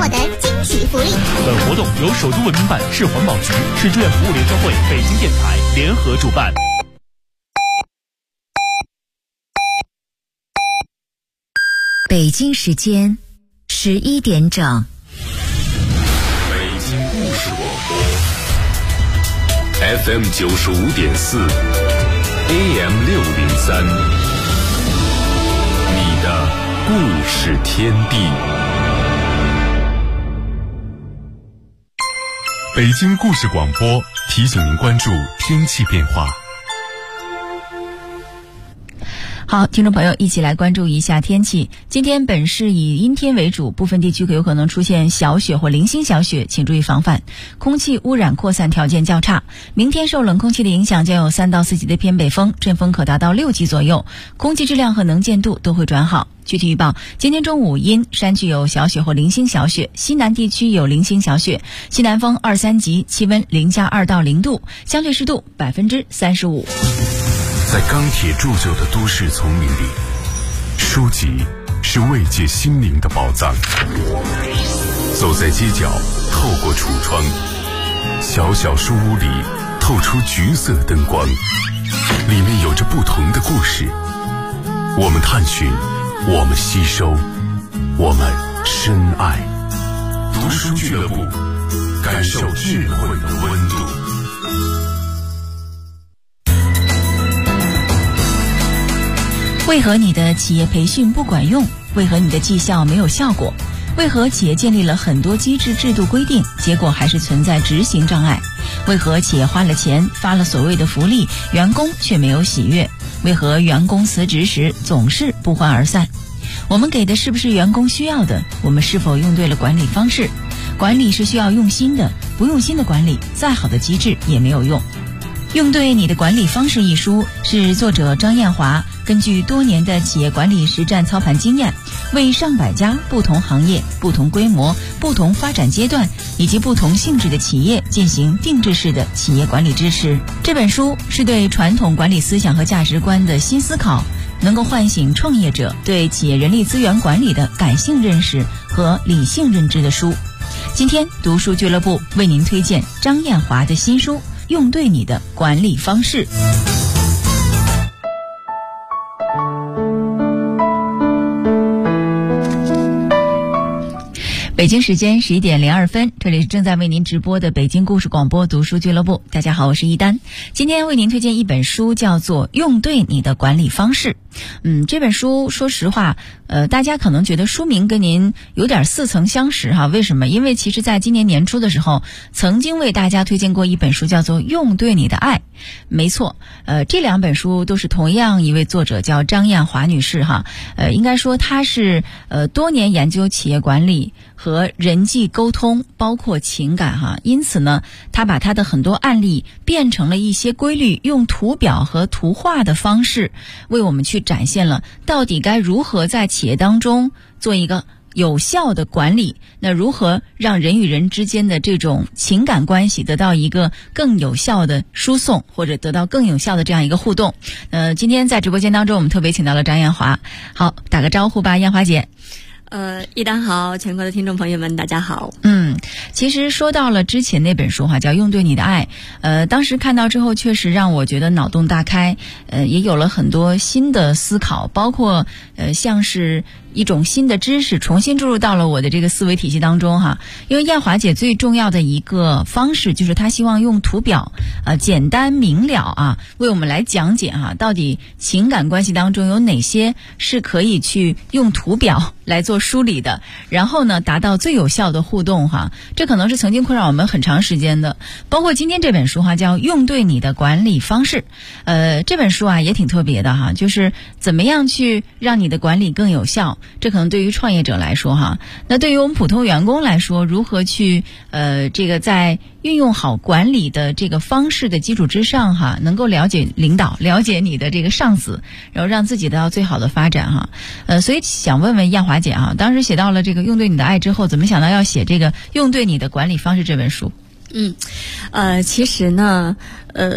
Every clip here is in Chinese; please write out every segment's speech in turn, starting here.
获得惊喜福利。 本活动由首都文明办、市环保局、市志愿服务联合会、北京电台联合主办。 北京时间11点整。 北京故事广播 FM 95.4 AM 603，你的故事天地。北京故事广播提醒您关注天气变化。 好，听众朋友，一起来关注一下天气。今天本市以阴天为主，部分地区有可能出现小雪或零星小雪，请注意防范。空气污染扩散条件较差。明天受冷空气的影响，将有3到4级的偏北风，阵风可达到6级左右，空气质量和能见度都会转好。具体预报：今天中午阴，山区有小雪或零星小雪，西南地区有零星小雪，西南风2、3级，气温0+2到0度，相对湿度35%。 在钢铁铸就的都市丛林里，书籍是慰藉心灵的宝藏。走在街角，透过橱窗，小小书屋里透出橘色灯光，里面有着不同的故事。我们探寻，我们吸收，我们深爱。读书俱乐部，感受智慧的温度。 为何你的企业培训不管用？为何你的绩效没有效果？为何企业建立了很多机制制度规定，结果还是存在执行障碍？为何企业花了钱，发了所谓的福利，员工却没有喜悦？为何员工辞职时总是不欢而散？我们给的是不是员工需要的？我们是否用对了管理方式？管理是需要用心的，不用心的管理，再好的机制也没有用。用对你的管理方式一书是作者张艳华根据多年的企业管理实战操盘经验，为上百家不同行业、不同规模、不同发展阶段以及不同性质的企业进行定制式的企业管理支持。这本书是对传统管理思想和价值观的新思考，能够唤醒创业者对企业人力资源管理的感性认识和理性认知的书。今天读书俱乐部为您推荐张艳华的新书《用对你的管理方式》。北京时间11点02分，这里是正在为您直播的北京故事广播读书俱乐部。大家好，我是一丹。今天为您推荐一本书，叫做《用对你的管理方式》。这本书说实话，大家可能觉得书名跟您有点似曾相识哈。为什么？因为其实在今年年初的时候，曾经为大家推荐过一本书，叫做《用对你的爱》。没错，这两本书都是同样一位作者，叫张艳华女士哈。应该说她是多年研究企业管理和人际沟通，包括情感哈。因此呢，她把她的很多案例变成了一些规律，用图表和图画的方式为我们去展现了到底该如何在企业当中做一个有效的管理，那如何让人与人之间的这种情感关系得到一个更有效的输送，或者得到更有效的这样一个互动。今天在直播间当中我们特别请到了张艳华。好，打个招呼吧，艳华姐。 一丹好，全国的听众朋友们大家好。 其实说到了之前那本书哈，叫《用对你的爱》，当时看到之后确实让我觉得脑洞大开，也有了很多新的思考，包括像是一种新的知识重新注入到了我的这个思维体系当中哈。因为艳华姐最重要的一个方式就是她希望用图表简单明了啊，为我们来讲解哈，到底情感关系当中有哪些是可以去用图表来做梳理的，然后呢达到最有效的互动哈。这可能是曾经困扰我们很长时间的。包括今天这本书哈，叫《用对你的管理方式》。这本书啊也挺特别的哈，就是怎么样去让你的管理更有效。这可能对于创业者来说哈，那对于我们普通员工来说，如何去这个在运用好管理的这个方式的基础之上哈，能够了解领导，了解你的这个上司，然后让自己得到最好的发展哈。所以想问问艳华姐哈，当时写到了这个用对你的爱之后，怎么想到要写这个用对你的管理方式这本书？ 其实呢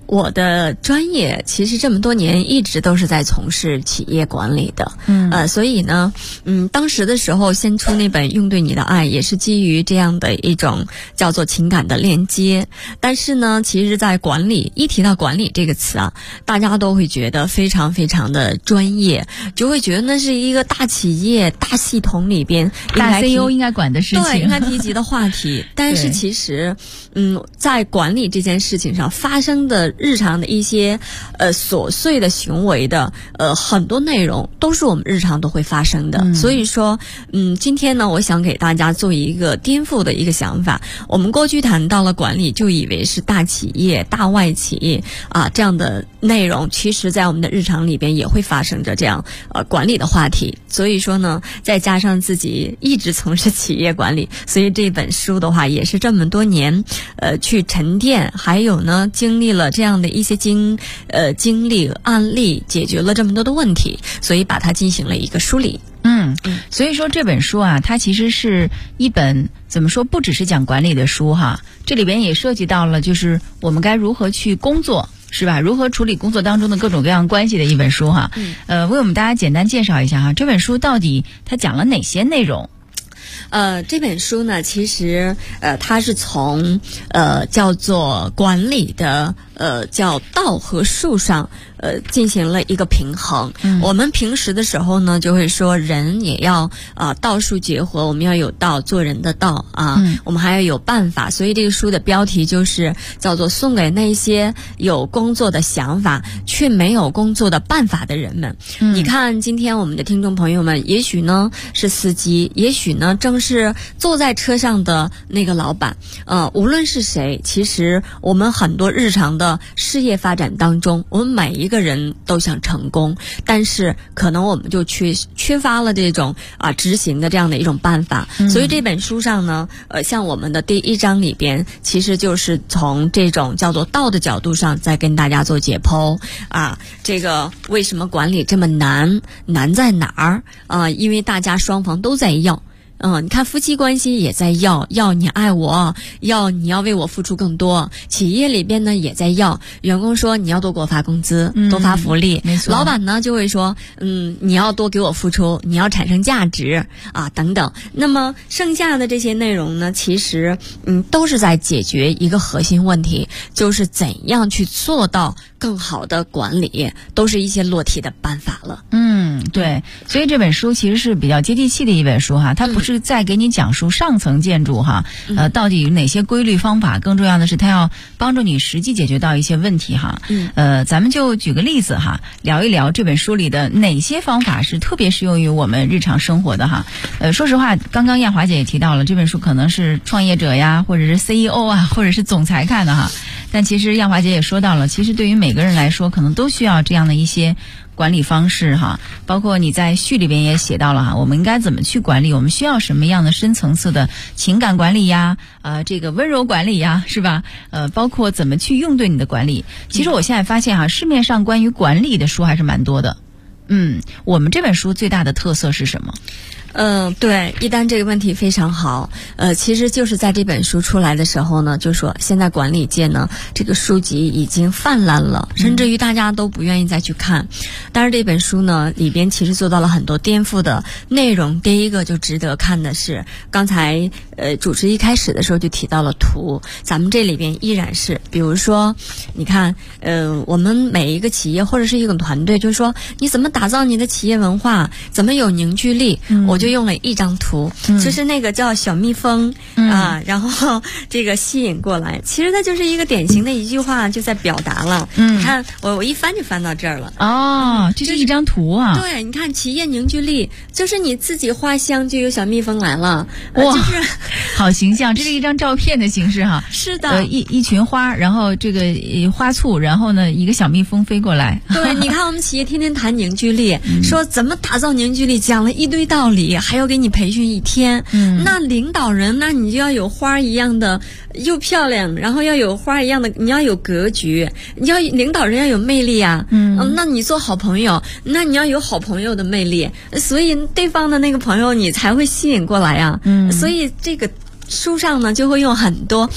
我的专业其实这么多年一直都是在从事企业管理的，所以呢，当时的时候先出那本《用对你的爱》，也是基于这样的一种叫做情感的链接。但是呢，其实在管理，一提到管理这个词啊，大家都会觉得非常非常的专业，就会觉得那是一个大企业、大系统里边大 CEO 应该管的事情， 对，应该提及的话题。但是其实，在管理这件事情上发生的日常的一些琐碎的行为的很多内容都是我们日常都会发生的。所以说今天呢，我想给大家做一个颠覆的一个想法。我们过去谈到了管理，就以为是大企业、大外企这样的内容，其实在我们的日常里边也会发生着这样管理的话题。所以说呢，再加上自己一直从事企业管理，所以这本书的话也是这么多年去沉淀，还有呢经历了这样的一些经历案例，解决了这么多的问题，所以把它进行了一个梳理。 所以说这本书啊，它其实是一本怎么说，不只是讲管理的书哈，这里边也涉及到了就是我们该如何去工作，是吧？如何处理工作当中的各种各样关系的一本书哈。为我们大家简单介绍一下哈，这本书到底它讲了哪些内容？ 这本书呢，其实它是从叫做管理的叫道和术上进行了一个平衡。我们平时的时候呢，就会说人也要道术结合，我们要有道，做人的道我们还要有办法。所以这个书的标题就是叫做送给那些有工作的想法却没有工作的办法的人们。你看今天我们的听众朋友们，也许呢是司机，也许呢正是坐在车上的那个老板，无论是谁，其实我们很多日常的事业发展当中，我们每一个人都想成功，但是可能我们就缺乏了这种执行的这样的一种办法。所以这本书上呢，像我们的第1章里边，其实就是从这种叫做道的角度上在跟大家做解剖这个为什么管理这么难在哪儿因为大家双方都在要。你看夫妻关系也在要你爱我，你要为我付出更多。企业里边呢也在要，员工说你要多给我发工资，多发福利。没错。老板呢就会说，你要多给我付出，你要产生价值等等。那么剩下的这些内容呢，其实都是在解决一个核心问题，就是怎样去做到更好的管理，都是一些落体的办法了。 对，所以这本书其实是比较接地气的一本书哈，它不是在给你讲述上层建筑哈，到底有哪些规律方法，更重要的是它要帮助你实际解决到一些问题哈。咱们就举个例子哈，聊一聊这本书里的哪些方法是特别适用于我们日常生活的哈。说实话，刚刚燕华姐也提到了，这本书可能是创业者呀，或者是 CEO 或者是总裁看的哈，但其实燕华姐也说到了，其实对于每个人来说，可能都需要这样的一些管理方式哈，包括你在序里边也写到了哈，我们应该怎么去管理，我们需要什么样的深层次的情感管理呀，这个温柔管理呀，是吧？包括怎么去用对你的管理。其实我现在发现市面上关于管理的书还是蛮多的。我们这本书最大的特色是什么？ 对，一丹这个问题非常好。其实就是在这本书出来的时候呢，就说现在管理界呢，这个书籍已经泛滥了，甚至于大家都不愿意再去看。但是这本书呢，里边其实做到了很多颠覆的内容。第一个就值得看的是，刚才主持一开始的时候就提到了图，咱们这里边依然是，比如说，你看，我们每一个企业或者是一个团队，就是说你怎么打造你的企业文化，怎么有凝聚力，我就用了一张图，就是那个叫小蜜蜂然后这个吸引过来，其实它就是一个典型的一句话，就在表达了。你看我一翻就翻到这儿了。 这是一张图啊。 对，你看企业凝聚力，就是你自己画像就有小蜜蜂来了。 哇，就是好形象，这是一张照片的形式哈。 是的， 一群花，然后这个花簇，然后呢一个小蜜蜂飞过来。 对，你看我们企业天天谈凝聚力，说怎么打造凝聚力，讲了一堆道理，还要给你培训1天。那领导人，那你就要有花一样的又漂亮，然后要有花一样的，你要有格局，领导人要有魅力啊。那你做好朋友，那你要有好朋友的魅力，所以对方的那个朋友你才会吸引过来啊。所以这个书上呢就会用很多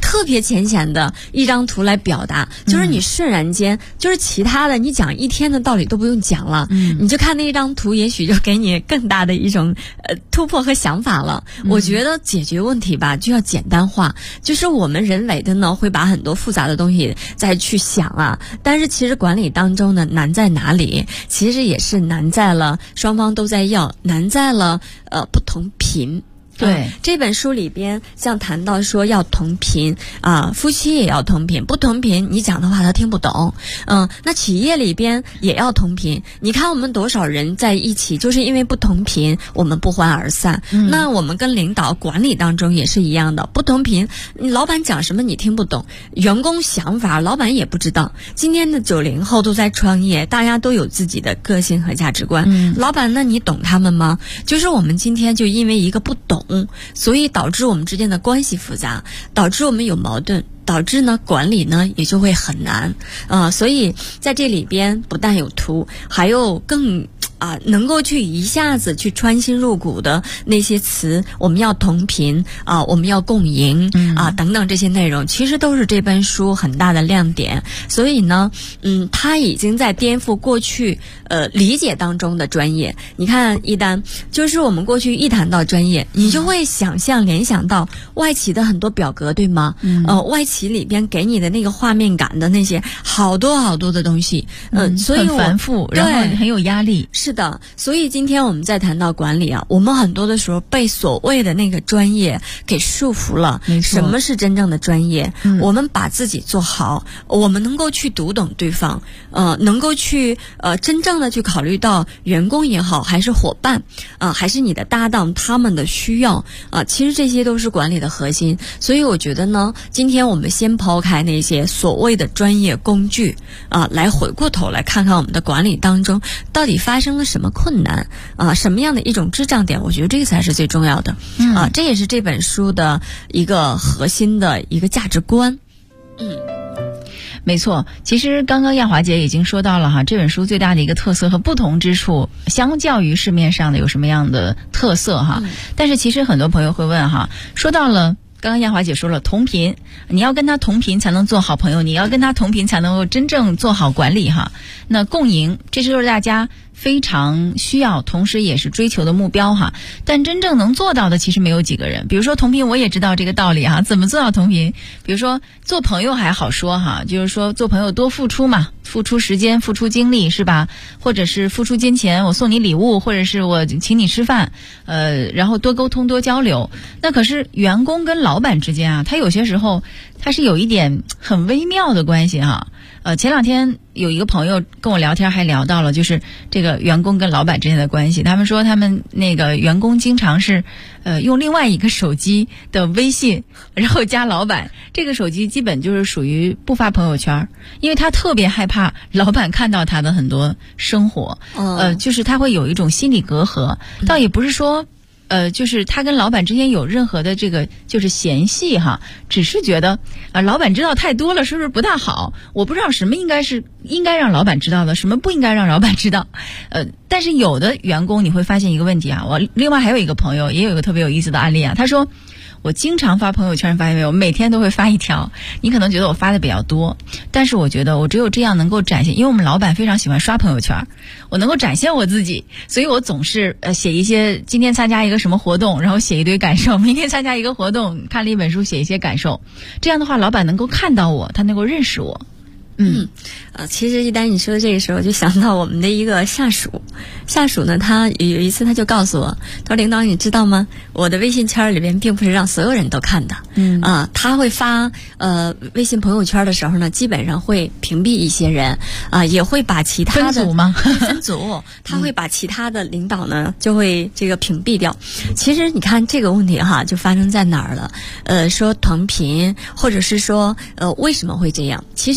特别浅显的一张图来表达，就是你瞬然间，就是其他的你讲一天的道理都不用讲了，你就看那一张图，也许就给你更大的一种突破和想法了。我觉得解决问题吧就要简单化，就是我们人为的呢会把很多复杂的东西再去想啊，但是其实管理当中呢难在哪里？其实也是难在了双方都在要，难在了不同频。 对， 这本书里边像谈到说要同频啊，夫妻也要同频，不同频你讲的话他听不懂。那企业里边也要同频，你看我们多少人在一起就是因为不同频我们不欢而散。那我们跟领导管理当中也是一样的，不同频，老板讲什么你听不懂，员工想法老板也不知道。今天的90后都在创业，大家都有自己的个性和价值观，老板那你懂他们吗？就是我们今天就因为一个不懂，所以导致我们之间的关系复杂，导致我们有矛盾，导致呢管理呢也就会很难所以在这里边不但有图，还有更能够去一下子去穿心入骨的那些词，我们要同频我们要共赢等等这些内容，其实都是这本书很大的亮点。所以呢，它已经在颠覆过去理解当中的专业。你看一丹，就是我们过去一谈到专业，你就会想象联想到外企的很多表格，对吗？外企里边给你的那个画面感的那些好多好多的东西，所以很繁复，然后很有压力。 是的，所以今天我们在谈到管理我们很多的时候被所谓的那个专业给束缚了。什么是真正的专业？我们把自己做好，我们能够去读懂对方，能够去真正的去考虑到员工也好，还是伙伴还是你的搭档他们的需要其实这些都是管理的核心。所以我觉得呢，今天我们先抛开那些所谓的专业工具来回过头来看看我们的管理当中到底发生了什么困难什么样的一种支障点，我觉得这个才是最重要的这也是这本书的一个核心的一个价值观。 没错，其实刚刚亚华姐已经说到了这本书最大的一个特色和不同之处，相较于市面上的有什么样的特色但是其实很多朋友会问说到了刚刚亚华姐说了同频，你要跟他同频才能做好朋友，你要跟他同频才能够真正做好管理那共赢，这就是大家非常需要同时也是追求的目标但真正能做到的其实没有几个人。比如说同频，我也知道这个道理怎么做到同频。比如说做朋友还好说就是说做朋友多付出嘛，付出时间，付出精力，是吧？或者是付出金钱，我送你礼物，或者是我请你吃饭然后多沟通多交流。那可是员工跟老板之间他有些时候他是有一点很微妙的关系前两天有一个朋友跟我聊天，还聊到了就是这个员工跟老板之间的关系。他们说他们那个员工经常是用另外一个手机的微信然后加老板，这个手机基本就是属于不发朋友圈，因为他特别害怕老板看到他的很多生活就是他会有一种心理隔阂倒也不是说就是他跟老板之间有任何的这个就是嫌隙只是觉得老板知道太多了是不是不大好，我不知道什么应该让老板知道的，什么不应该让老板知道但是有的员工你会发现一个问题我另外还有一个朋友也有一个特别有意思的案例他说我经常发朋友圈，发现没有，每天都会发一条。你可能觉得我发的比较多，但是我觉得我只有这样能够展现，因为我们老板非常喜欢刷朋友圈，我能够展现我自己，所以我总是写一些今天参加一个什么活动，然后写一堆感受，明天参加一个活动，看了一本书，写一些感受。这样的话，老板能够看到我，他能够认识我。 其实一旦你说的这个时候，就想到我们的一个下属呢，他有一次他就告诉我，他说领导你知道吗？我的微信圈里边并不是让所有人都看的，他会发微信朋友圈的时候呢，基本上会屏蔽一些人也会把其他的分组吗？ 分组，他会把其他的领导呢就会这个屏蔽掉。其实你看这个问题就发生在哪儿了？说同频，或者是说为什么会这样？其实人们之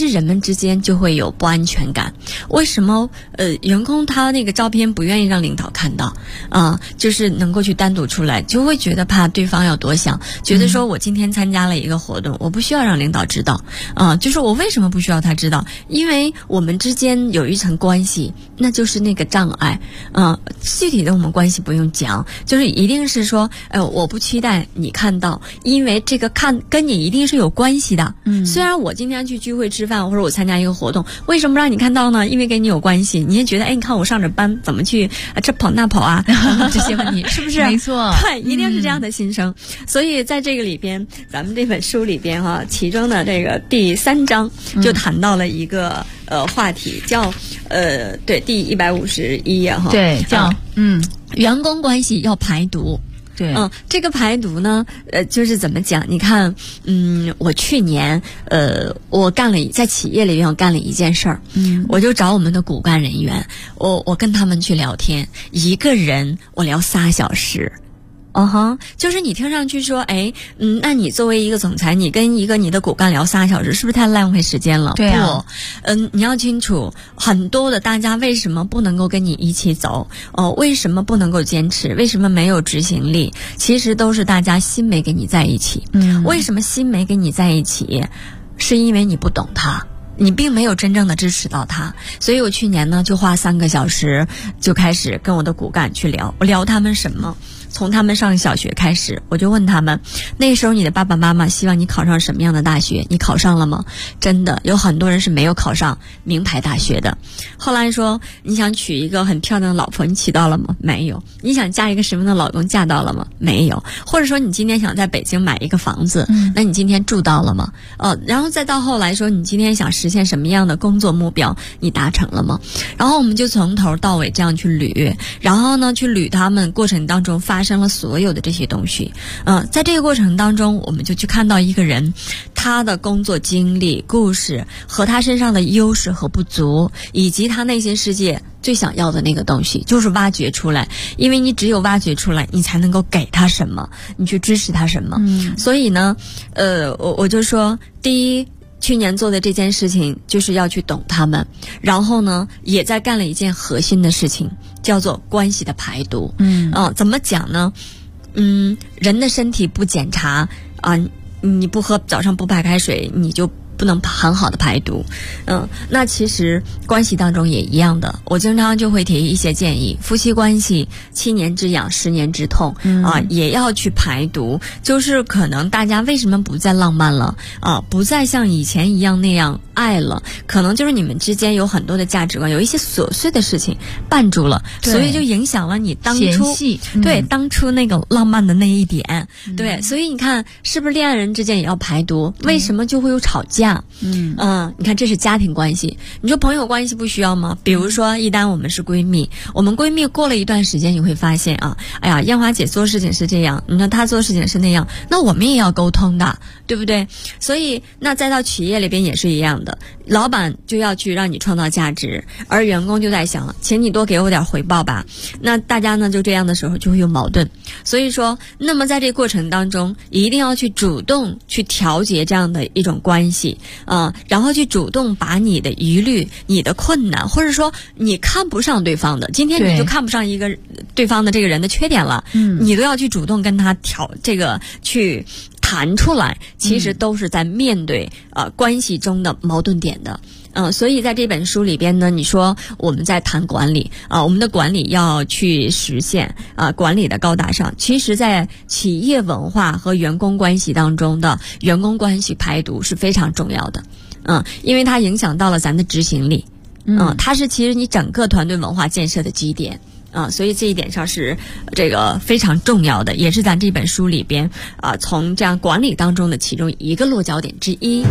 之间就会有不安全感。为什么员工他那个照片不愿意让领导看到就是能够去单独出来，就会觉得怕对方要多想，觉得说我今天参加了一个活动，我不需要让领导知道就是我为什么不需要他知道？因为我们之间有一层关系，那就是那个障碍具体的我们关系不用讲，就是一定是说我不期待你看到，因为这个跟你一定是有关系的。虽然我今天去聚会吃饭，或者我参加一个活动，为什么让你看到呢？因为跟你有关系，你也觉得你看我上着班怎么去这跑那跑这些问题是不是？ 没错， 对，一定是这样的心声。所以在这个里边，咱们这本书里边其中的这个第3章就谈到了一个话题，叫对，第151页对，叫员工关系要排毒。 对， 这个排毒呢，就是怎么讲？你看，我去年，我在企业里面我干了一件事儿，我就找我们的骨干人员，我跟他们去聊天，一个人我聊3小时。就是你听上去说，那你作为一个总裁，你跟你的骨干聊3小时，是不是太浪费时间了？ 对啊， 你要清楚，很多的大家为什么不能够跟你一起走？为什么不能够坚持？为什么没有执行力？其实都是大家心没跟你在一起。为什么心没跟你在一起？是因为你不懂他。你并没有真正的支持到他，所以我去年呢就花3个小时就开始跟我的骨干去聊，我聊他们什么？从他们上小学开始，我就问他们，那时候你的爸爸妈妈希望你考上什么样的大学？你考上了吗？真的有很多人是没有考上名牌大学的。后来说你想娶一个很漂亮的老婆，你娶到了吗？没有。你想嫁一个什么样的老公，嫁到了吗？没有。或者说你今天想在北京买一个房子，那你今天住到了吗？然后再到后来说你今天想实现什么样的工作目标，你达成了吗？然后我们就从头到尾这样去捋，然后呢去捋他们过程当中发生了所有的这些东西。在这个过程当中，我们就去看到一个人他的工作经历、故事和他身上的优势和不足，以及他内心世界最想要的那个东西，就是挖掘出来。因为你只有挖掘出来，你才能够给他什么，你去支持他什么。所以呢我就说，第一，去年做的这件事情就是要去懂他们，然后呢也在干了一件核心的事情，叫做关系的排毒。怎么讲呢？人的身体不检查你不喝早上不白开水，你就不能很好的排毒。那其实关系当中也一样的，我经常就会提一些建议，夫妻关系7年之痒10年之痛也要去排毒。就是可能大家为什么不再浪漫了不再像以前一样那样爱了，可能就是你们之间有很多的价值观，有一些琐碎的事情绊住了，所以就影响了你当初对当初那个浪漫的那一点。对，所以你看是不是恋爱人之间也要排毒？为什么就会有吵架？你看这是家庭关系，你说朋友关系不需要吗？比如说一旦我们是闺蜜，我们闺蜜过了一段时间，你会发现哎呀，燕华姐做事情是这样，你看她做事情是那样，那我们也要沟通的，对不对？所以那再到企业里边也是一样的，老板就要去让你创造价值，而员工就在想，请你多给我点回报吧。那大家呢就这样的时候就会有矛盾。所以说，那么在这个过程当中，一定要去主动去调节这样的一种关系然后去主动把你的疑虑、你的困难，或者说你看不上对方的，今天你就看不上一个对方的这个人的缺点了，你都要去主动跟他去谈出来，其实都是在面对关系中的矛盾点的。所以在这本书里边呢，你说我们在谈管理我们的管理要去实现管理的高大上，其实在企业文化和员工关系当中的员工关系排毒是非常重要的。因为它影响到了咱的执行力。它是其实你整个团队文化建设的基点。所以这一点上是这个非常重要的，也是咱这本书里边从这样管理当中的其中一个落脚点之一。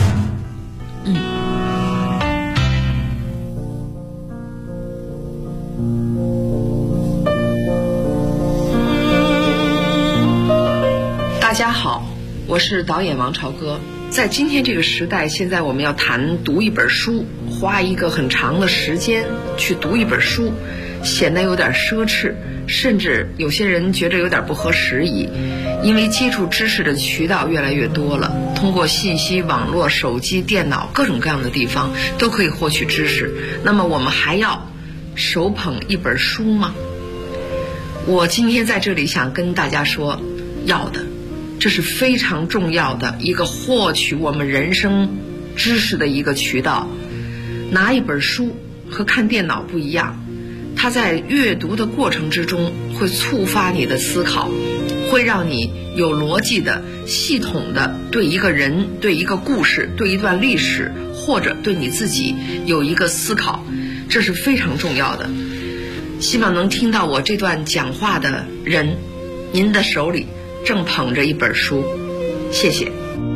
大家好，我是导演王朝歌。在今天这个时代，现在我们要谈读一本书，花一个很长的时间去读一本书， 显得有点奢侈，甚至有些人觉得有点不合时宜。因为接触知识的渠道越来越多了，通过信息网络、手机、电脑各种各样的地方都可以获取知识。那么我们还要手捧一本书吗？我今天在这里想跟大家说，要的，这是非常重要的一个获取我们人生知识的一个渠道。拿一本书和看电脑不一样，它在阅读的过程之中会触发你的思考，会让你有逻辑的、系统的对一个人、对一个故事、对一段历史，或者对你自己有一个思考，这是非常重要的。希望能听到我这段讲话的人，您的手里正捧着一本书，谢谢。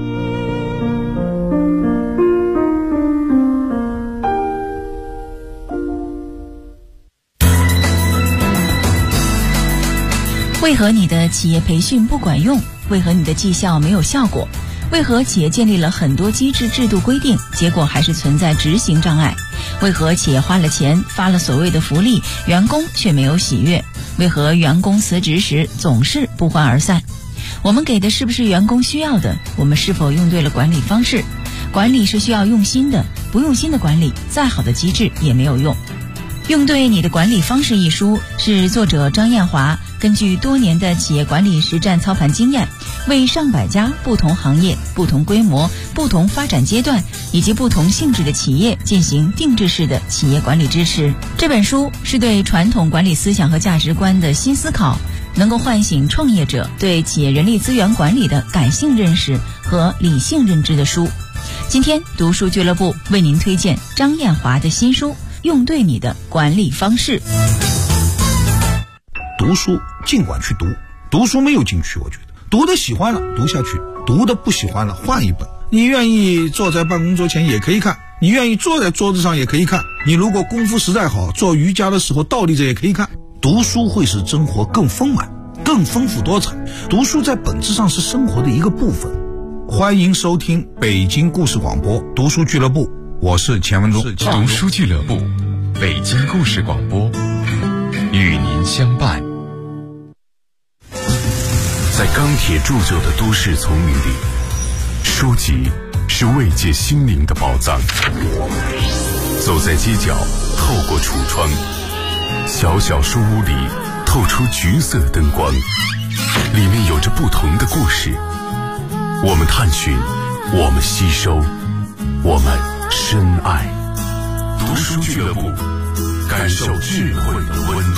为何你的企业培训不管用？为何你的绩效没有效果？为何企业建立了很多机制、制度、规定，结果还是存在执行障碍？为何企业花了钱，发了所谓的福利，员工却没有喜悦？为何员工辞职时总是不欢而散？我们给的是不是员工需要的？我们是否用对了管理方式？管理是需要用心的，不用心的管理，再好的机制也没有用。用对你的管理方式一书是作者张艳华根据多年的企业管理实战操盘经验，为上百家不同行业、不同规模、不同发展阶段以及不同性质的企业进行定制式的企业管理支持。这本书是对传统管理思想和价值观的新思考，能够唤醒创业者对企业人力资源管理的感性认识和理性认知的书。今天读书俱乐部为您推荐张艳华的新书《用对你的管理方式》。 读书尽管去读，读书没有禁区，我觉得读的喜欢了读下去，读的不喜欢了换一本。你愿意坐在办公桌前也可以看，你愿意坐在桌子上也可以看，你如果功夫实在好，做瑜伽的时候倒立着也可以看。读书会使生活更丰满、更丰富多彩，读书在本质上是生活的一个部分。欢迎收听北京故事广播读书俱乐部，我是钱文忠。 读书俱乐部，北京故事广播，与您相伴。在钢铁铸就的都市丛林里，书籍是慰藉心灵的宝藏。走在街角，透过橱窗，小小书屋里透出橘色灯光，里面有着不同的故事。我们探寻，我们吸收，我们深爱。读书俱乐部，感受智慧的温度。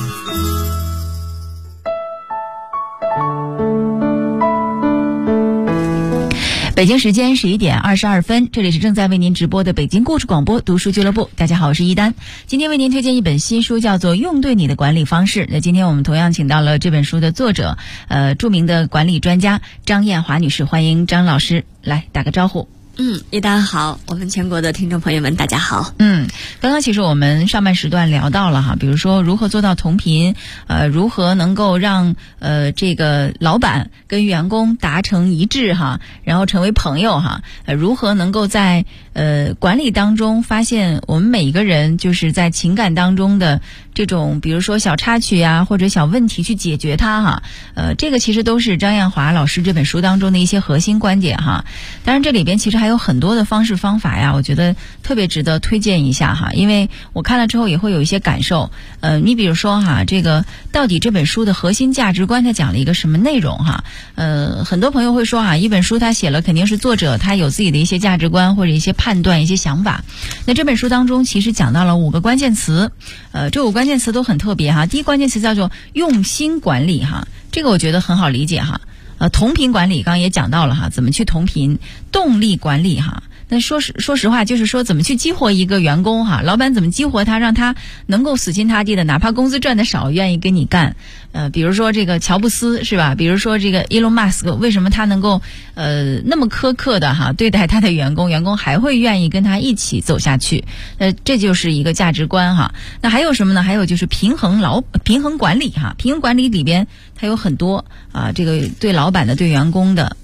北京时间11点22分，这里是正在为您直播的北京故事广播读书俱乐部。大家好，我是一丹。今天为您推荐一本新书，叫做《用对你的管理方式》。那今天我们同样请到了这本书的作者，著名的管理专家张艳华女士，欢迎张老师来打个招呼。 一丹好，我们全国的听众朋友们大家好。 刚刚其实我们上半时段聊到了哈，比如说如何做到同频，如何能够让这个老板跟员工达成一致哈，然后成为朋友哈，如何能够在管理当中发现我们每一个人就是在情感当中的这种比如说小插曲啊或者小问题去解决它哈，这个其实都是张艳华老师这本书当中的一些核心观点哈。当然这里边其实还有很多的方式方法呀，我觉得特别值得推荐一下哈，因为我看了之后也会有一些感受。你比如说哈，这个到底这本书的核心价值观它讲了一个什么内容哈？很多朋友会说哈，一本书它写了肯定是作者他有自己的一些价值观或者一些判断一些想法。那这本书当中其实讲到了5个关键词，这5个关键词都很特别哈。第一关键词叫做用心管理哈，这个我觉得很好理解哈。同频管理刚刚也讲到了哈，怎么去同频，动力管理哈。那说实话，就是说怎么去激活一个员工哈，老板怎么激活他，让他能够死心塌地的，哪怕工资赚得少，愿意跟你干。比如说这个乔布斯是吧？比如说这个伊隆马斯克，为什么他能够那么苛刻的哈对待他的员工，员工还会愿意跟他一起走下去？这就是一个价值观哈。那还有什么呢？还有就是平衡管理哈，平衡管理里边它有很多这个对老板的、对员工的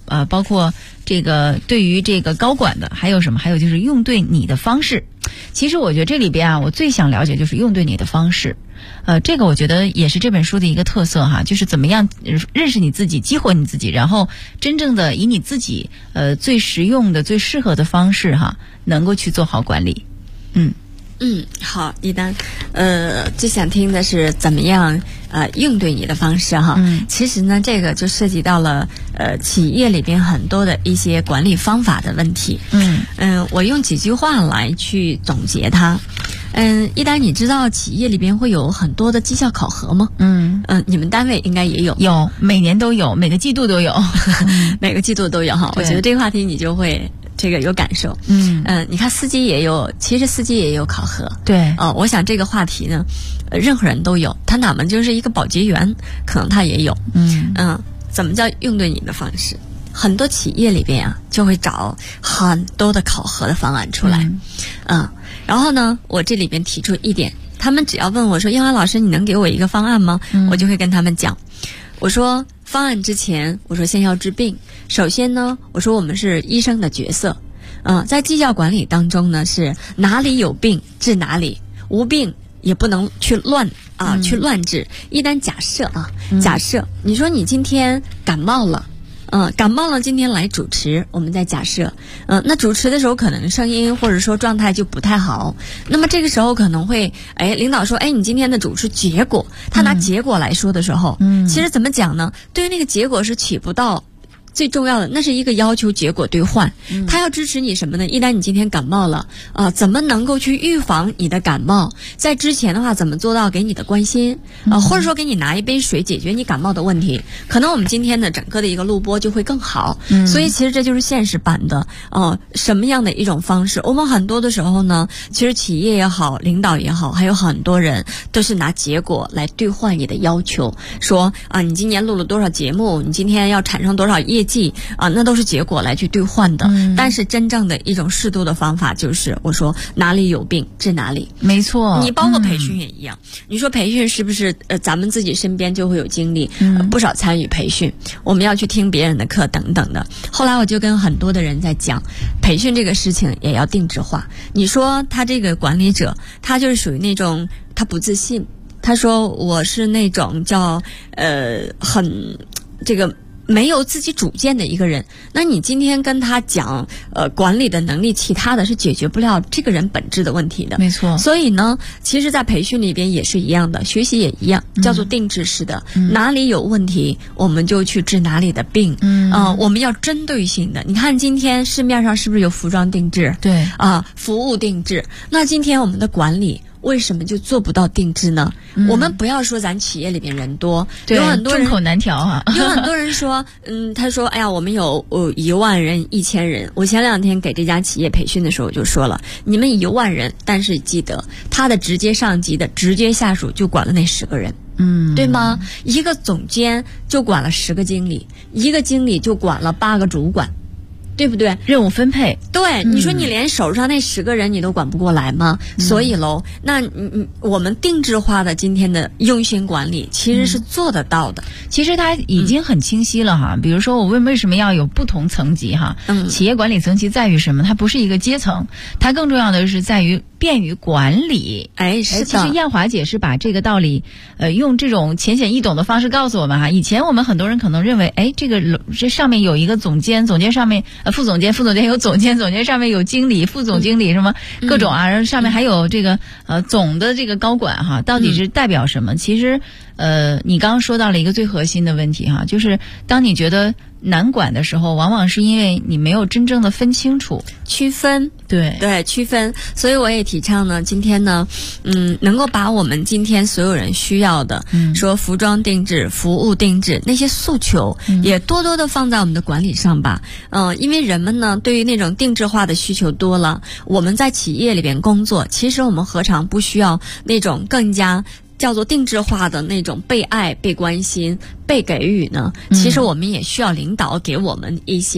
包括这个对于这个高管的，还有什么？还有就是用对你的方式。其实我觉得这里边啊，我最想了解就是用对你的方式。这个我觉得也是这本书的一个特色哈，就是怎么样认识你自己，激活你自己，然后真正的以你自己最实用的、最适合的方式哈，能够去做好管理。 好，一丹，最想听的是怎么样应对你的方式哈。其实呢，这个就涉及到了企业里边很多的一些管理方法的问题。我用几句话来去总结它。一丹，你知道企业里边会有很多的绩效考核吗？你们单位应该也有。 有，每年都有，每个季度都有。 每个季度都有哈。我觉得这个话题你就会这个有感受。你看司机也有，其实司机也有考核。 对。 我想这个话题呢，任何人都有，他哪怕就是一个保洁员，可能他也有。怎么叫用对你的方式？很多企业里边啊，就会找很多的考核的方案出来。然后呢，我这里边提出一点，他们只要问我说：“英华老师，你能给我一个方案吗？”我就会跟他们讲，我说方案之前，我说先要治病。首先呢，我说我们是医生的角色，在绩效管理当中呢，是哪里有病治哪里，无病也不能去乱治。一旦假设你说你今天感冒了。今天来主持，我们在假设，那主持的时候可能声音或者说状态就不太好，那么这个时候可能会，领导说，你今天的主持结果，他拿结果来说的时候，其实怎么讲呢？对于那个结果是起不到最重要的，那是一个要求结果兑换。他要支持你什么呢？一旦你今天感冒了，怎么能够去预防你的感冒？在之前的话，怎么做到给你的关心？或者说给你拿一杯水解决你感冒的问题？可能我们今天的整个的一个录播就会更好。所以其实这就是现实版的什么样的一种方式？我们很多的时候呢，其实企业也好，领导也好，还有很多人都是拿结果来兑换你的要求，说你今年录了多少节目，你今天要产生多少业绩那都是结果来去兑换的。但是真正的一种适度的方法就是我说哪里有病治哪里。 没错， 你包括培训也一样。你说培训是不是咱们自己身边就会有经历，不少参与培训，我们要去听别人的课等等的。后来我就跟很多的人在讲，培训这个事情也要定制化。你说他这个管理者，他就是属于那种他不自信，他说我是那种叫很这个没有自己主见的一个人，那你今天跟他讲管理的能力，其他的是解决不了这个人本质的问题的。 没错。 所以呢，其实在培训里边也是一样的，学习也一样，叫做定制式的。哪里有问题，我们就去治哪里的病。我们要针对性的。你看今天市面上是不是有服装定制？ 对。 服务定制。那今天我们的管理为什么就做不到定制呢？我们不要说咱企业里边人多，有很多人众口难调啊。 有很多人说，他说，哎呀，我们有1万人、1000人。我前2天给这家企业培训的时候，我就说了，你们1万人，但是记得他的直接上级的直接下属就管了那10个人。对吗？一个总监就管了10个经理，一个经理就管了8个主管。对不对？ 任务分配。 对，你说你连手上那10个人你都管不过来吗？所以喽，那我们定制化的今天的用心管理其实是做得到的。 其实它已经很清晰了哈。比如说我为什么要有不同层级哈？企业管理层级在于什么？它不是一个阶层，它更重要的是在于便于管理。 是的。 其实艳华姐是把这个道理用这种浅显易懂的方式告诉我们哈。以前我们很多人可能认为，这上面有一个总监，总监上面副总监有总监，总监上面有经理、副总经理什么各种然后上面还有这个总的这个高管哈，到底是代表什么？其实你刚刚说到了一个最核心的问题哈，就是当你觉得难管的时候，往往是因为你没有真正的分清楚、 区分。对，区分。所以我也提倡呢，今天呢，能够把我们今天所有人需要的，说服装定制、服务定制那些诉求，也多多的放在我们的管理上吧。因为人们呢，对于那种定制化的需求多了，我们在企业里边工作，其实我们何尝不需要那种更加叫做定制化的那种被爱、被关心、被给予呢？其实我们也需要领导给我们一些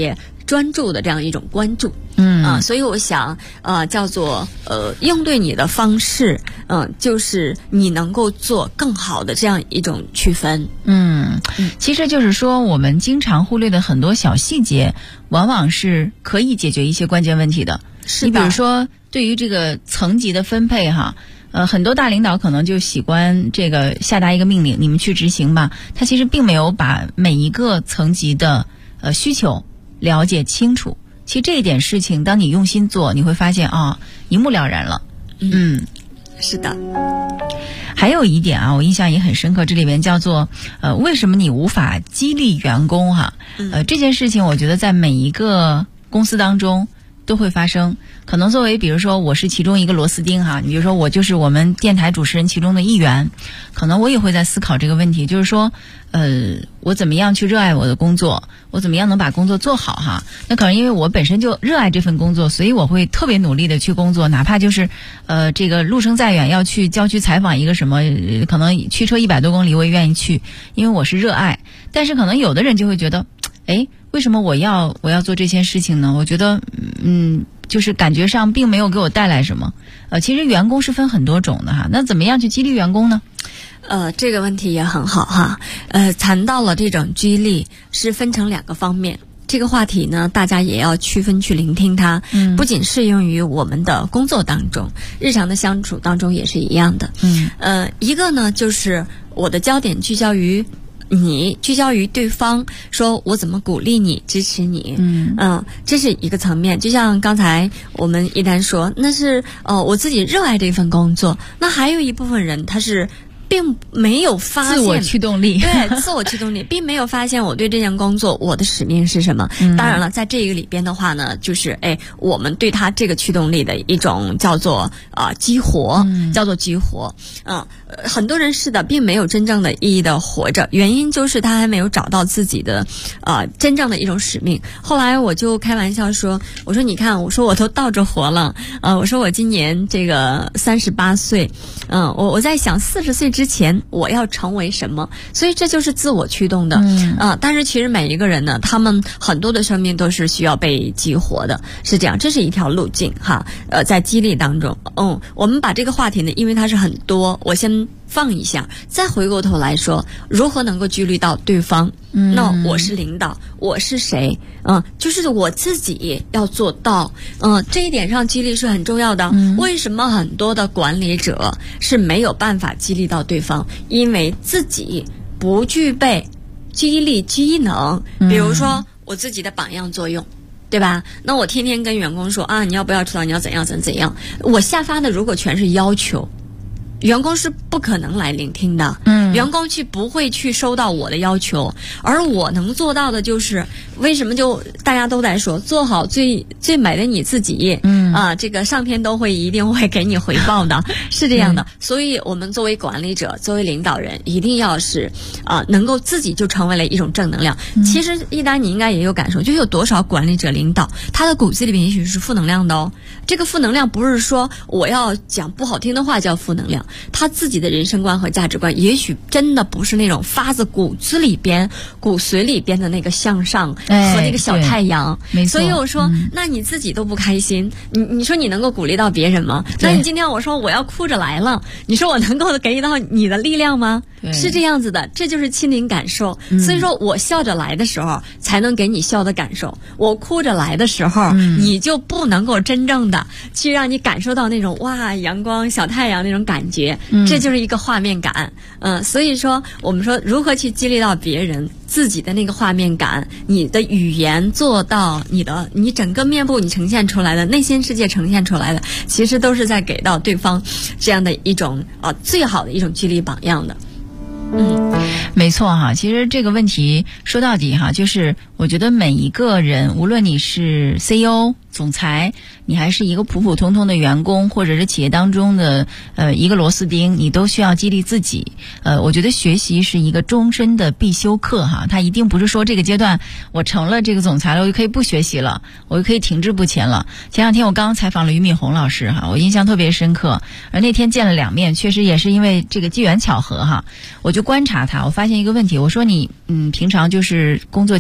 专注的这样一种关注。所以我想叫做应对你的方式，就是你能够做更好的这样一种区分。 其实就是说我们经常忽略的很多小细节，往往是可以解决一些关键问题的。 是的， 你比如说对于这个层级的分配哈，很多大领导可能就喜欢这个下达一个命令，你们去执行吧，他其实并没有把每一个层级的需求了解清楚。其实这一点事情当你用心做，你会发现一目了然了。 是的。 还有一点我印象也很深刻，这里面叫做为什么你无法激励员工哈？这件事情我觉得在每一个公司当中都会发生。可能作为比如说我是其中一个螺丝钉哈，你比如说我就是我们电台主持人其中的一员，可能我也会在思考这个问题，就是说我怎么样去热爱我的工作，我怎么样能把工作做好哈？那可能因为我本身就热爱这份工作，所以我会特别努力的去工作，哪怕就是这个路程再远，要去郊区采访一个什么，可能驱车100多公里我也愿意去，因为我是热爱。但是可能有的人就会觉得为什么我要做这件事情呢？我觉得就是感觉上并没有给我带来什么。其实员工是分很多种的哈，那怎么样去激励员工呢？ 这个问题也很好哈。谈到了这种激励是分成2个方面。这个话题呢，大家也要区分去聆听它，不仅适用于我们的工作当中，日常的相处当中也是一样的。一个呢，就是我的焦点聚焦于你，聚焦于对方，说我怎么鼓励你，支持你。这是一个层面。就像刚才我们一旦说，那是我自己热爱这份工作，那还有一部分人他是并没有发现自我驱动力， 对，自我驱动力，并没有发现我对这件工作我的使命是什么。当然了，在这个里边的话呢，就是我们对他这个驱动力的一种叫做激活，叫做激活。很多人是的，并没有真正的意义的活着，原因就是他还没有找到自己的真正的一种使命。后来我就开玩笑说，我说你看，我说我都倒着活了，我说我今年这个38岁，我在想40岁之前我要成为什么，所以这就是自我驱动的。但是其实每一个人呢，他们很多的生命都是需要被激活的，是这样，这是一条路径哈。在激励当中，我们把这个话题呢，因为它是很多，我先放一下，再回过头来说如何能够激励到对方。那我是领导，我是谁？就是我自己要做到。这一点上激励是很重要的。为什么很多的管理者是没有办法激励到对方？因为自己不具备激励机能。比如说我自己的榜样作用，对吧？那我天天跟员工说你要不要知道，你要怎样怎样，我下发的如果全是要求，员工是不可能来聆听的。员工不会去收到我的要求，而我能做到的就是为什么就大家都在说做好最美的你自己。这个上天都一定会给你回报的，是这样的。所以我们作为管理者，作为领导人，一定要是能够自己就成为了一种正能量。其实一丹你应该也有感受，就有多少管理者领导他的骨子里面也许是负能量的哦。这个负能量不是说我要讲不好听的话叫负能量，他自己的人生观和价值观也许真的不是那种发自骨子里边骨髓里边的那个向上和那个小太阳。所以我说那你自己都不开心，你说你能够鼓励到别人吗？那你今天我说我要哭着来了，你说我能够给到你的力量吗？是这样子的，这就是亲临感受。所以说我笑着来的时候才能给你笑的感受，我哭着来的时候你就不能够真正的去让你感受到那种哇阳光小太阳那种感觉。这就是一个画面感。所以说我们说如何去激励到别人，自己的那个画面感，你的语言做到你整个面部你呈现出来的内心世界呈现出来的，其实都是在给到对方这样的一种最好的一种激励榜样的。 没错哈。其实这个问题说到底哈，就是我觉得每一个人，无论你是 CEO 总裁，你还是一个普普通通的员工，或者是企业当中的一个螺丝钉，你都需要激励自己。我觉得学习是一个终身的必修课哈，它一定不是说这个阶段我成了这个总裁了，我就可以不学习了，我就可以停滞不前了。前两天我刚刚采访了俞敏洪老师哈，我印象特别深刻，而那天见了2面，确实也是因为这个机缘巧合哈，我就观察他，我发现一个问题，我说你平常就是工作几个小时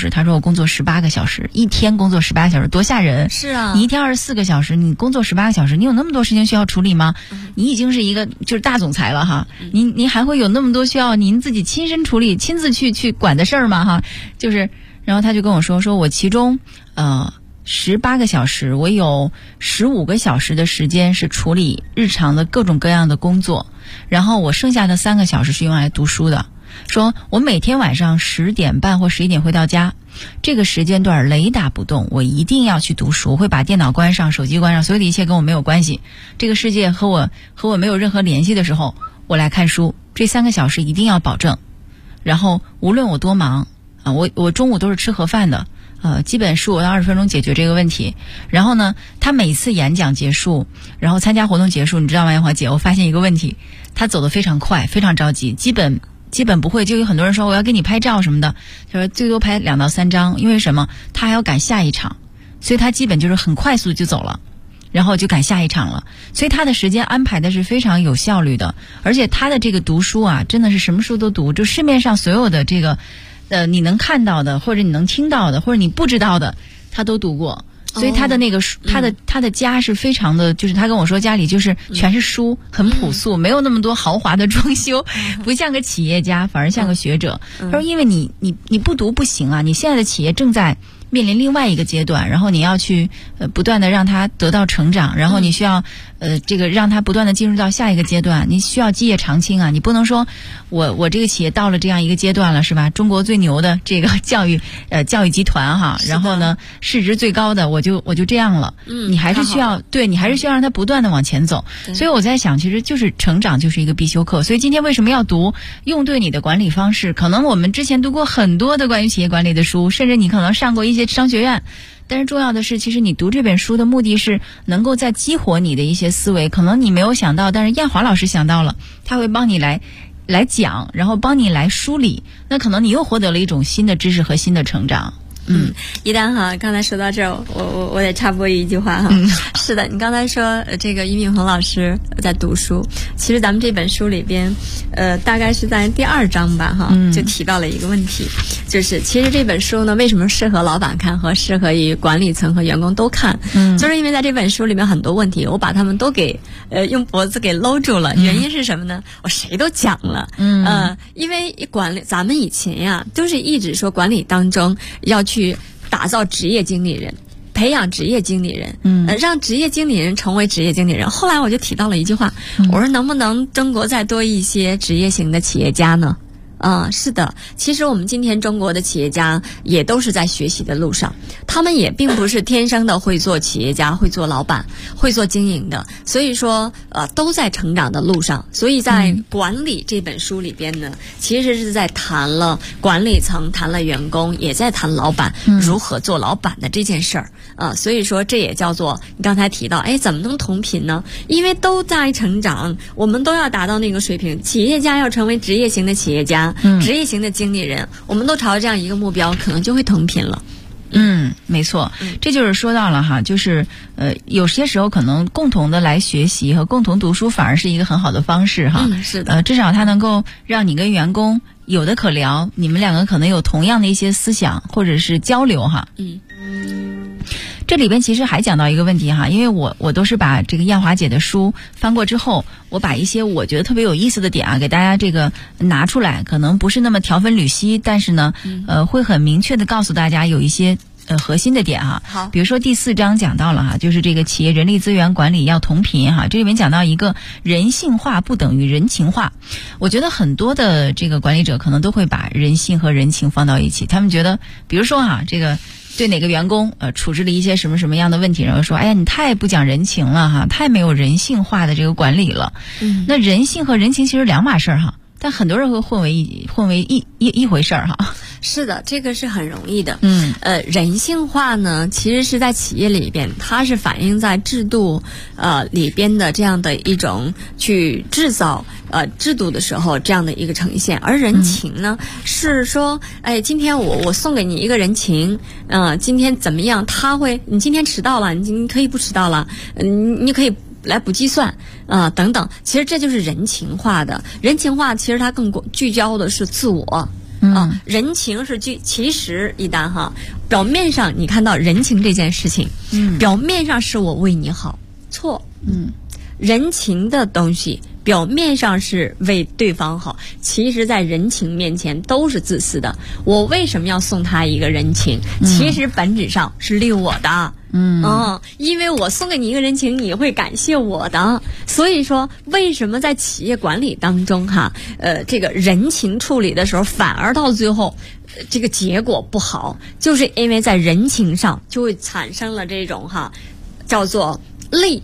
时，他说我工作18个小时，一天工作18个小时，多吓人！ 是啊， 你一天24个小时，你工作18个小时，你有那么多事情需要处理吗？你已经是一个就是大总裁了哈，你还会有那么多需要您自己亲身处理、亲自去管的事儿吗？哈，就是，然后他就跟我说我其中18个小时，我有15个小时的时间是处理日常的各种各样的工作，然后我剩下的3个小时是用来读书的。说我每天晚上10点半或11点回到家，这个时间段雷打不动，我一定要去读书，我会把电脑关上，手机关上，所有的一切跟我没有关系，这个世界和我没有任何联系的时候，我来看书，这3个小时一定要保证。然后无论我多忙啊，我中午都是吃盒饭的，基本15到20分钟解决这个问题。然后呢，他每次演讲结束，然后参加活动结束，你知道吗，杨华姐，我发现一个问题，他走得非常快，非常着急，基本不会，就有很多人说我要给你拍照什么的，他说最多拍2到3张，因为什么？他还要赶下一场，所以他基本就是很快速就走了，然后就赶下一场了，所以他的时间安排的是非常有效率的，而且他的这个读书啊，真的是什么书都读，就市面上所有的这个你能看到的，或者你能听到的，或者你不知道的，他都读过。所以他的那个他的家是非常的，就是他跟我说家里就是全是书，很朴素，没有那么多豪华的装修，不像个企业家，反而像个学者。他说因为你不读不行啊，你现在的企业正在面临另外一个阶段，然后你要去不断的让他得到成长，然后你需要这个让他不断的进入到下一个阶段，你需要基业长青啊，你不能说我这个企业到了这样一个阶段了，是吧？中国最牛的这个教育集团哈，然后呢市值最高的我就这样了，你还是需要你还是需要让他不断的往前走。所以我在想，其实就是成长就是一个必修课。所以今天为什么要读用对你的管理方式？可能我们之前读过很多的关于企业管理的书，甚至你可能上过一些商学院，但是重要的是，其实你读这本书的目的是能够再激活你的一些思维，可能你没有想到，但是燕华老师想到了，他会帮你来讲，然后帮你来梳理，那可能你又获得了一种新的知识和新的成长。 一丹哈，刚才说到这儿，我得插播一句话哈。是的，你刚才说这个俞敏洪老师在读书，其实咱们这本书里边，大概是在第2章吧哈，就提到了一个问题，就是其实这本书呢，为什么适合老板看和适合于管理层和员工都看？就是因为在这本书里面很多问题，我把他们都给用脖子给搂住了。原因是什么呢？我谁都讲了。因为管理，咱们以前呀，就是一直说管理当中要去打造职业经理人，培养职业经理人，让职业经理人成为职业经理人。后来我就提到了一句话，我说能不能中国再多一些职业型的企业家呢？是的，其实我们今天中国的企业家也都是在学习的路上，他们也并不是天生的会做企业家、会做老板、会做经营的，所以说都在成长的路上。所以在管理这本书里边呢，其实是在谈了管理层，谈了员工，也在谈老板如何做老板的这件事儿。所以说这也叫做你刚才提到，怎么能同频呢？因为都在成长，我们都要达到那个水平。企业家要成为职业型的企业家，职业型的经理人，我们都朝着这样一个目标，可能就会同频了。 没错，这就是说到了哈，就是有些时候可能共同的来学习和共同读书反而是一个很好的方式哈。 是的， 至少它能够让你跟员工有的可聊，你们两个可能有同样的一些思想或者是交流哈。这里边其实还讲到一个问题哈，因为我都是把这个燕华姐的书翻过之后，我把一些我觉得特别有意思的点啊，给大家这个拿出来，可能不是那么条分缕析，但是呢，会很明确的告诉大家有一些核心的点哈。 好， 比如说第4章讲到了哈，就是这个企业人力资源管理要同频哈，这里面讲到一个人性化不等于人情化。我觉得很多的这个管理者可能都会把人性和人情放到一起，他们觉得，比如说哈，这个对哪个员工处置了一些什么什么样的问题，然后说，哎呀，你太不讲人情了哈，太没有人性化的这个管理了。那人性和人情其实两码事儿哈，但很多人会混为一回事儿哈。 是的，这个是很容易的。人性化呢，其实是在企业里边，它是反映在制度里边的这样的一种去制造制度的时候这样的一个呈现。而人情呢，是说，今天我送给你一个人情，今天怎么样？你今天迟到了，你可以不迟到了，你可以来补计算等等。其实这就是人情化的。人情化其实它更聚焦的是自我。 人情是其实一旦表面上你看到人情这件事情，表面上是我为你好，错，人情的东西表面上是为对方好，其实在人情面前都是自私的。我为什么要送他一个人情？其实本质上是利我的。因为我送给你一个人情，你会感谢我的。所以说，为什么在企业管理当中这个人情处理的时候，反而到最后，这个结果不好，就是因为在人情上就会产生了这种叫做利